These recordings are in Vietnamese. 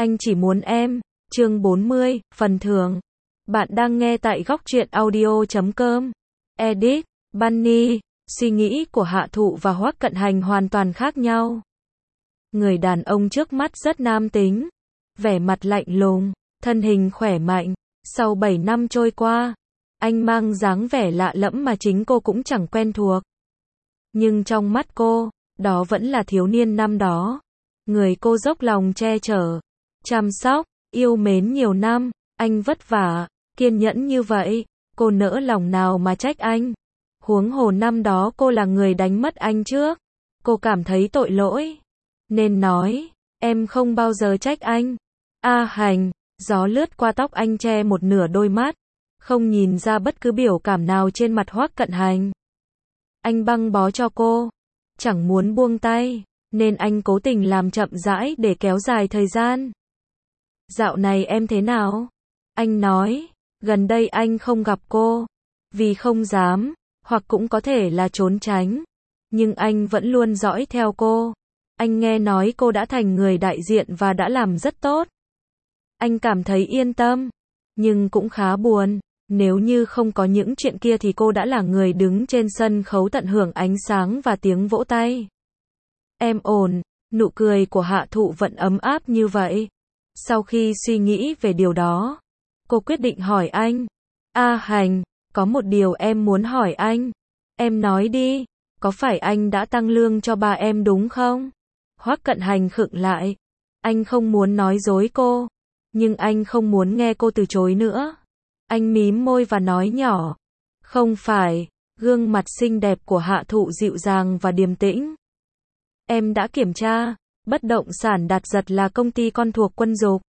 Anh chỉ muốn em. Chương 40, phần thưởng. Bạn đang nghe tại góc truyện audio.com. Edit, Bunny. Suy nghĩ của Hạ Thụ và Hoắc Cận Hành hoàn toàn khác nhau. Người đàn ông trước mắt rất nam tính, vẻ mặt lạnh lùng, thân hình khỏe mạnh. Sau 7 năm trôi qua, anh mang dáng vẻ lạ lẫm mà chính cô cũng chẳng quen thuộc. Nhưng trong mắt cô, đó vẫn là thiếu niên năm đó. Người cô dốc lòng che chở, chăm sóc, yêu mến nhiều năm. Anh vất vả, kiên nhẫn như vậy, cô nỡ lòng nào mà trách anh. Huống hồ năm đó cô là người đánh mất anh trước. Cô cảm thấy tội lỗi, nên nói, em không bao giờ trách anh. A Hành, gió lướt qua tóc anh che một nửa đôi mắt, không nhìn ra bất cứ biểu cảm nào trên mặt Hoắc Cận Hành. Anh băng bó cho cô, chẳng muốn buông tay, nên anh cố tình làm chậm rãi để kéo dài thời gian. Dạo này em thế nào? Anh nói, gần đây anh không gặp cô, vì không dám, hoặc cũng có thể là trốn tránh. Nhưng anh vẫn luôn dõi theo cô. Anh nghe nói cô đã thành người đại diện và đã làm rất tốt. Anh cảm thấy yên tâm, nhưng cũng khá buồn. Nếu như không có những chuyện kia thì cô đã là người đứng trên sân khấu tận hưởng ánh sáng và tiếng vỗ tay. Em ổn, nụ cười của Hạ Thụ vẫn ấm áp như vậy. Sau khi suy nghĩ về điều đó, cô quyết định hỏi anh. A Hành, có một điều em muốn hỏi anh. Em nói đi, có phải anh đã tăng lương cho ba em đúng không? Hoắc Cận Hành khựng lại. Anh không muốn nói dối cô, nhưng anh không muốn nghe cô từ chối nữa. Anh mím môi và nói nhỏ. Không phải. Gương mặt xinh đẹp của Hạ Thụ dịu dàng và điềm tĩnh. Em đã kiểm tra, bất động sản Đạt Giật là công ty con thuộc Quân Dục.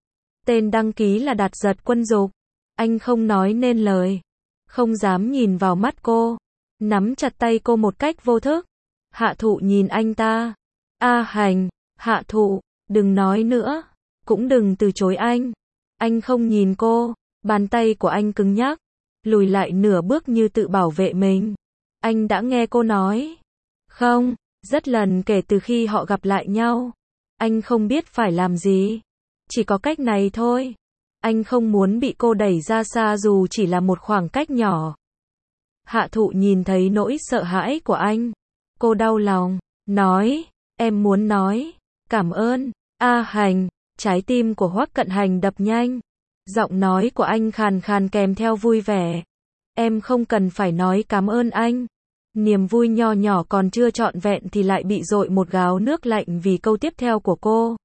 Tên đăng ký là Đạt Giật Quân Dục. Anh không nói nên lời, không dám nhìn vào mắt cô, nắm chặt tay cô một cách vô thức. Hạ Thụ nhìn anh ta. A Hành, Hạ Thụ, đừng nói nữa, cũng đừng từ chối anh. Anh không nhìn cô, bàn tay của anh cứng nhắc, lùi lại nửa bước như tự bảo vệ mình. Anh đã nghe cô nói. Không, rất lần kể từ khi họ gặp lại nhau. Anh không biết phải làm gì. Chỉ có cách này thôi. Anh không muốn bị cô đẩy ra xa dù chỉ là một khoảng cách nhỏ. Hạ Thụ nhìn thấy nỗi sợ hãi của anh. Cô đau lòng, nói, em muốn nói, cảm ơn, A Hành. Trái tim của Hoắc Cận Hành đập nhanh. Giọng nói của anh khàn khàn kèm theo vui vẻ. Em không cần phải nói cảm ơn anh. Niềm vui nho nhỏ còn chưa trọn vẹn thì lại bị dội một gáo nước lạnh vì câu tiếp theo của cô.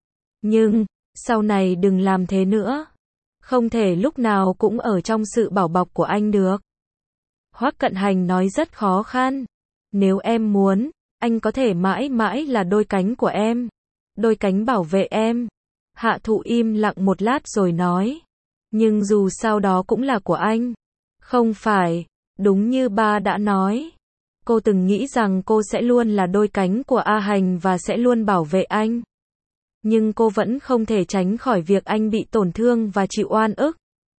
Nhưng, sau này đừng làm thế nữa. Không thể lúc nào cũng ở trong sự bảo bọc của anh được. Hoắc Cận Hành nói rất khó khăn. Nếu em muốn, anh có thể mãi mãi là đôi cánh của em. Đôi cánh bảo vệ em. Hạ Thụ im lặng một lát rồi nói. Nhưng dù sao đó cũng là của anh. Không phải, đúng như ba đã nói. Cô từng nghĩ rằng cô sẽ luôn là đôi cánh của A Hành và sẽ luôn bảo vệ anh. Nhưng cô vẫn không thể tránh khỏi việc anh bị tổn thương và chịu oan ức.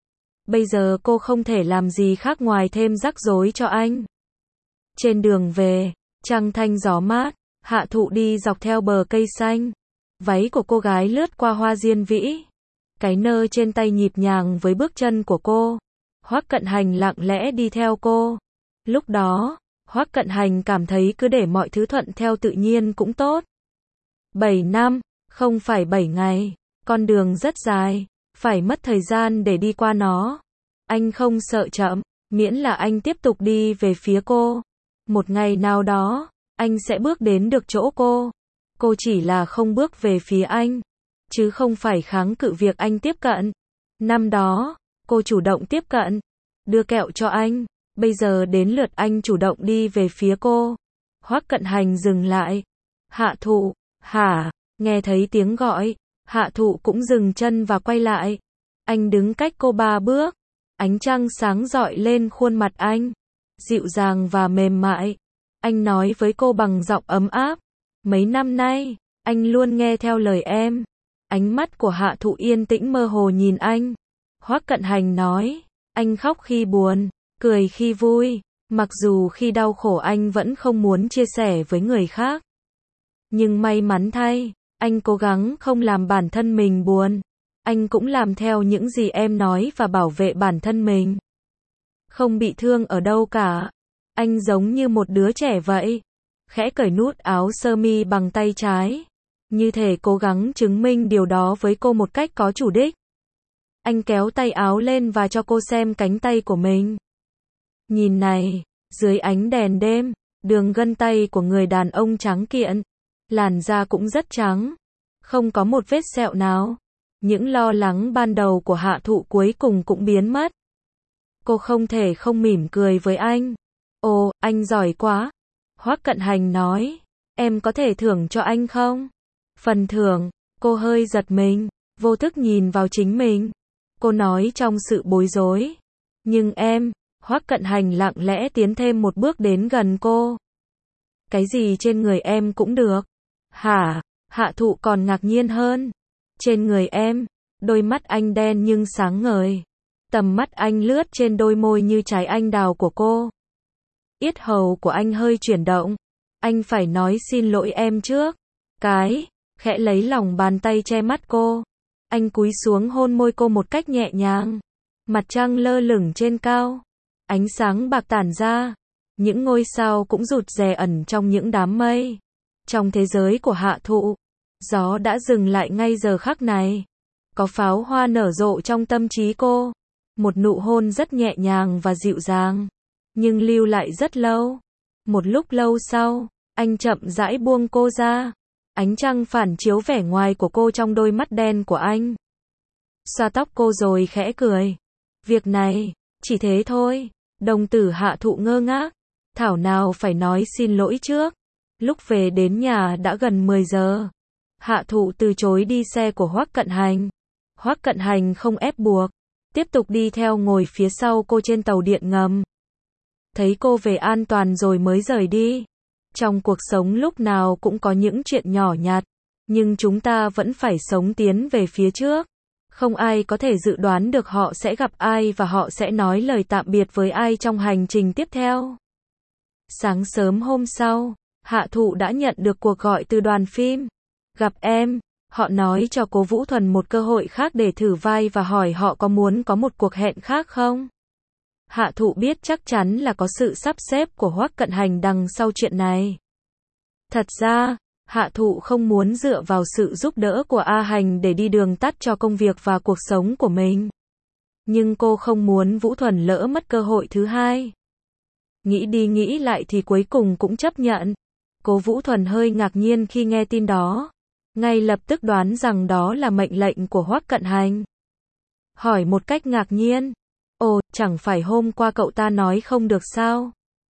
Bây giờ cô không thể làm gì khác ngoài thêm rắc rối cho anh. Trên đường về, trăng thanh gió mát, Hạ Thụ đi dọc theo bờ cây xanh. Váy của cô gái lướt qua hoa diên vĩ. Cái nơ trên tay nhịp nhàng với bước chân của cô. Hoắc Cận Hành lặng lẽ đi theo cô. Lúc đó, Hoắc Cận Hành cảm thấy cứ để mọi thứ thuận theo tự nhiên cũng tốt. 7 năm, không phải 7 ngày. Con đường rất dài, phải mất thời gian để đi qua nó. Anh không sợ chậm, miễn là anh tiếp tục đi về phía cô. Một ngày nào đó, anh sẽ bước đến được chỗ cô. Cô chỉ là không bước về phía anh, chứ không phải kháng cự việc anh tiếp cận. Năm đó, cô chủ động tiếp cận, đưa kẹo cho anh. Bây giờ đến lượt anh chủ động đi về phía cô. Hoắc Cận Hành dừng lại. Hạ Thụ, hả? Nghe thấy tiếng gọi, Hạ Thụ cũng dừng chân và quay lại. Anh đứng cách cô 3 bước. Ánh trăng sáng rọi lên khuôn mặt anh, dịu dàng và mềm mại. Anh nói với cô bằng giọng ấm áp. Mấy năm nay, anh luôn nghe theo lời em. Ánh mắt của Hạ Thụ yên tĩnh mơ hồ nhìn anh. Hoắc Cận Hành nói, anh khóc khi buồn, cười khi vui. Mặc dù khi đau khổ anh vẫn không muốn chia sẻ với người khác. Nhưng may mắn thay, Anh cố gắng không làm bản thân mình buồn. Anh cũng làm theo những gì em nói và bảo vệ bản thân mình. Không bị thương ở đâu cả. Anh giống như một đứa trẻ vậy. Khẽ cởi nút áo sơ mi bằng tay trái. Như thể cố gắng chứng minh điều đó với cô một cách có chủ đích. Anh kéo tay áo lên và cho cô xem cánh tay của mình. Nhìn này, dưới ánh đèn đêm, đường gân tay của người đàn ông trắng kiện. Làn da cũng rất trắng. Không có một vết sẹo nào. Những lo lắng ban đầu của Hạ Thụ cuối cùng cũng biến mất. Cô không thể không mỉm cười với anh. Ồ, anh giỏi quá. Hoắc Cận Hành nói. Em có thể thưởng cho anh không? Phần thưởng, cô hơi giật mình, vô thức nhìn vào chính mình. Cô nói trong sự bối rối. Nhưng em, Hoắc Cận Hành lặng lẽ tiến thêm một bước đến gần cô. Cái gì trên người em cũng được. Hả? Hạ Thụ còn ngạc nhiên hơn. Trên người em, đôi mắt anh đen nhưng sáng ngời. Tầm mắt anh lướt trên đôi môi như trái anh đào của cô. Yết hầu của anh hơi chuyển động. Anh phải nói xin lỗi em trước. Khẽ lấy lòng bàn tay che mắt cô. Anh cúi xuống hôn môi cô một cách nhẹ nhàng. Mặt trăng lơ lửng trên cao. Ánh sáng bạc tản ra. Những ngôi sao cũng rụt rè ẩn trong những đám mây. Trong thế giới của Hạ Thụ, gió đã dừng lại ngay giờ khắc này. Có pháo hoa nở rộ trong tâm trí cô. Một nụ hôn rất nhẹ nhàng và dịu dàng. Nhưng lưu lại rất lâu. Một lúc lâu sau, anh chậm rãi buông cô ra. Ánh trăng phản chiếu vẻ ngoài của cô trong đôi mắt đen của anh. Xoa tóc cô rồi khẽ cười. Việc này, chỉ thế thôi. Đồng tử Hạ Thụ ngơ ngác. Thảo nào phải nói xin lỗi trước. Lúc về đến nhà đã gần 10 giờ. Hạ Thụ từ chối đi xe của Hoắc Cận Hành. Hoắc Cận Hành không ép buộc. Tiếp tục đi theo ngồi phía sau cô trên tàu điện ngầm. Thấy cô về an toàn rồi mới rời đi. Trong cuộc sống lúc nào cũng có những chuyện nhỏ nhặt. Nhưng chúng ta vẫn phải sống tiến về phía trước. Không ai có thể dự đoán được họ sẽ gặp ai và họ sẽ nói lời tạm biệt với ai trong hành trình tiếp theo. Sáng sớm hôm sau, Hạ Thụ đã nhận được cuộc gọi từ đoàn phim. Gặp em, họ nói cho Cố Vũ Thuần một cơ hội khác để thử vai và hỏi họ có muốn có một cuộc hẹn khác không. Hạ Thụ biết chắc chắn là có sự sắp xếp của Hoắc Cận Hành đằng sau chuyện này. Thật ra, Hạ Thụ không muốn dựa vào sự giúp đỡ của A Hành để đi đường tắt cho công việc và cuộc sống của mình. Nhưng cô không muốn Vũ Thuần lỡ mất cơ hội thứ hai. Nghĩ đi nghĩ lại thì cuối cùng cũng chấp nhận. Cố Vũ Thuần hơi ngạc nhiên khi nghe tin đó. Ngay lập tức đoán rằng đó là mệnh lệnh của Hoắc Cận Hành. Hỏi một cách ngạc nhiên. Ồ, chẳng phải hôm qua cậu ta nói không được sao?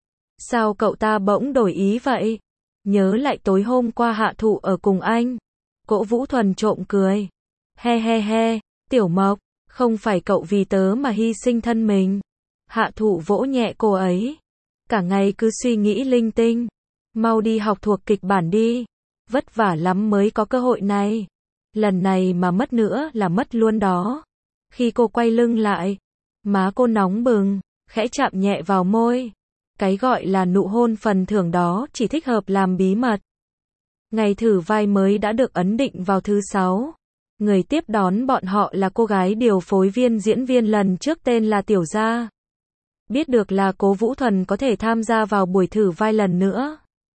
Sao cậu ta bỗng đổi ý vậy? Nhớ lại tối hôm qua Hạ Thụ ở cùng anh. Cố Vũ Thuần trộm cười. He he he, Tiểu Mộc, không phải cậu vì tớ mà hy sinh thân mình. Hạ Thụ vỗ nhẹ cô ấy. Cả ngày cứ suy nghĩ linh tinh. Mau đi học thuộc kịch bản đi. Vất vả lắm mới có cơ hội này. Lần này mà mất nữa là mất luôn đó. Khi cô quay lưng lại, má cô nóng bừng, khẽ chạm nhẹ vào môi. Cái gọi là nụ hôn phần thưởng đó chỉ thích hợp làm bí mật. Ngày thử vai mới đã được ấn định vào thứ 6. Người tiếp đón bọn họ là cô gái điều phối viên diễn viên lần trước tên là Tiểu Gia. Biết được là Cố Vũ Thuần có thể tham gia vào buổi thử vai lần nữa.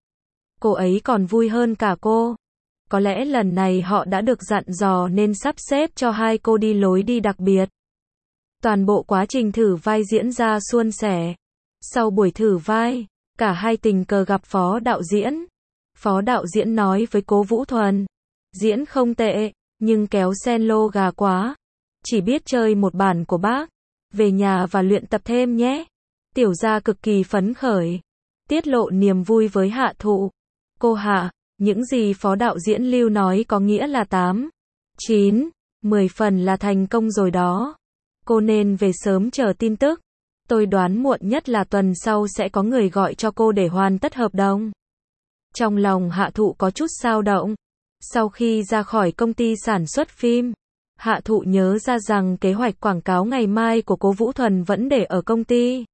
Cô ấy còn vui hơn cả cô. Có lẽ lần này họ đã được dặn dò nên sắp xếp cho hai cô đi lối đi đặc biệt. Toàn bộ quá trình thử vai diễn ra suôn sẻ. Sau buổi thử vai, cả hai tình cờ gặp phó đạo diễn. Phó đạo diễn nói với Cố Vũ Thuần. Diễn không tệ, nhưng kéo sen lô gà quá. Chỉ biết chơi một bản của bác. Về nhà và luyện tập thêm nhé. Tiểu Gia cực kỳ phấn khởi. Tiết lộ niềm vui với Hạ Thụ. Cô Hạ, những gì phó đạo diễn Lưu nói có nghĩa là 8, 9, 10 phần là thành công rồi đó. Cô nên về sớm chờ tin tức. Tôi đoán muộn nhất là tuần sau sẽ có người gọi cho cô để hoàn tất hợp đồng. Trong lòng Hạ Thụ có chút dao động. Sau khi ra khỏi công ty sản xuất phim, Hạ Thụ nhớ ra rằng kế hoạch quảng cáo ngày mai của Cố Vũ Thuần vẫn để ở công ty.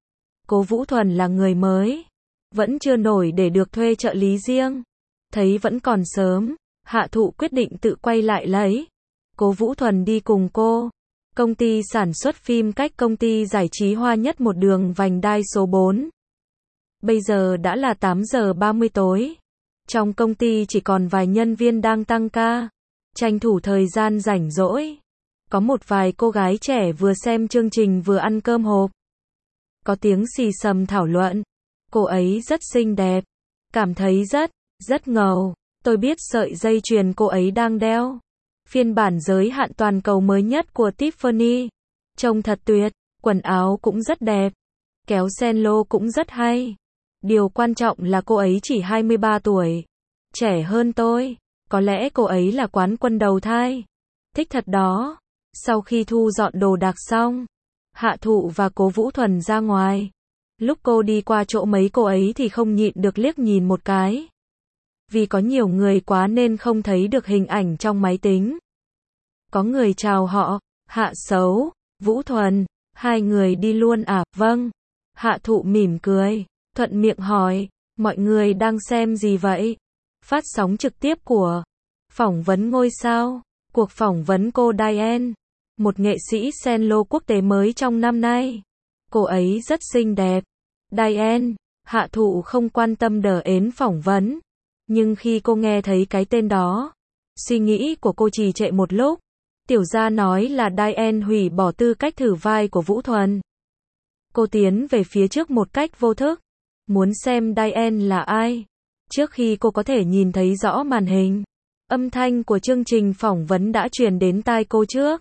Cố Vũ Thuần là người mới, vẫn chưa nổi để được thuê trợ lý riêng. Thấy vẫn còn sớm, Hạ Thụ quyết định tự quay lại lấy Cố Vũ Thuần đi cùng cô. Công ty sản xuất phim cách công ty giải trí Hoa Nhất một đường vành đai số 4. Bây giờ đã là 8 giờ 30 tối. Trong công ty chỉ còn vài nhân viên đang tăng ca, tranh thủ thời gian rảnh rỗi. Có một vài cô gái trẻ vừa xem chương trình vừa ăn cơm hộp. Có tiếng xì xầm thảo luận. Cô ấy rất xinh đẹp. Cảm thấy rất ngầu. Tôi biết sợi dây chuyền cô ấy đang đeo. Phiên bản giới hạn toàn cầu mới nhất của Tiffany. Trông thật tuyệt. Quần áo cũng rất đẹp. Kéo sen lô cũng rất hay. Điều quan trọng là cô ấy chỉ 23 tuổi. Trẻ hơn tôi. Có lẽ cô ấy là quán quân đầu thai. Thích thật đó. Sau khi thu dọn đồ đạc xong, Hạ Thụ và Cố Vũ Thuần ra ngoài. Lúc cô đi qua chỗ mấy cô ấy thì không nhịn được liếc nhìn một cái. Vì có nhiều người quá nên không thấy được hình ảnh trong máy tính. Có người chào họ, Hạ Xấu, Vũ Thuần, hai người đi luôn à? Vâng. Hạ Thụ mỉm cười, thuận miệng hỏi, mọi người đang xem gì vậy? Phát sóng trực tiếp của phỏng vấn ngôi sao, cuộc phỏng vấn cô Diane, một nghệ sĩ cello quốc tế mới trong năm nay. Cô ấy rất xinh đẹp. Diane, Hạ Thụ không quan tâm đờ ến phỏng vấn. Nhưng khi cô nghe thấy cái tên đó, suy nghĩ của cô trì trệ một lúc. Tiểu gia nói là Diane hủy bỏ tư cách thử vai của Vũ Thuần. Cô tiến về phía trước một cách vô thức, muốn xem Diane là ai. Trước khi cô có thể nhìn thấy rõ màn hình, âm thanh của chương trình phỏng vấn đã truyền đến tai cô trước.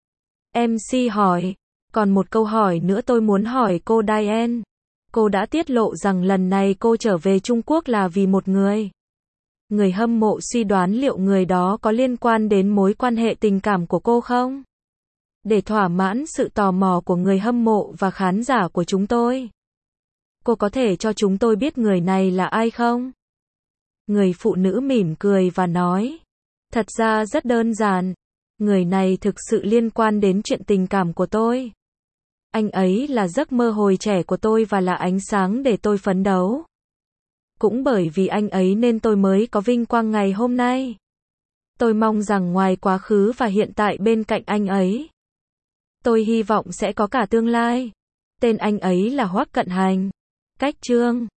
MC hỏi, còn một câu hỏi nữa tôi muốn hỏi cô Diane. Cô đã tiết lộ rằng lần này cô trở về Trung Quốc là vì một người. Người hâm mộ suy đoán liệu người đó có liên quan đến mối quan hệ tình cảm của cô không? Để thỏa mãn sự tò mò của người hâm mộ và khán giả của chúng tôi, cô có thể cho chúng tôi biết người này là ai không? Người phụ nữ mỉm cười và nói, thật ra rất đơn giản. Người này thực sự liên quan đến chuyện tình cảm của tôi. Anh ấy là giấc mơ hồi trẻ của tôi và là ánh sáng để tôi phấn đấu. Cũng bởi vì anh ấy nên tôi mới có vinh quang ngày hôm nay. Tôi mong rằng ngoài quá khứ và hiện tại bên cạnh anh ấy, tôi hy vọng sẽ có cả tương lai. Tên anh ấy là Hoắc Cận Hành. Cách chương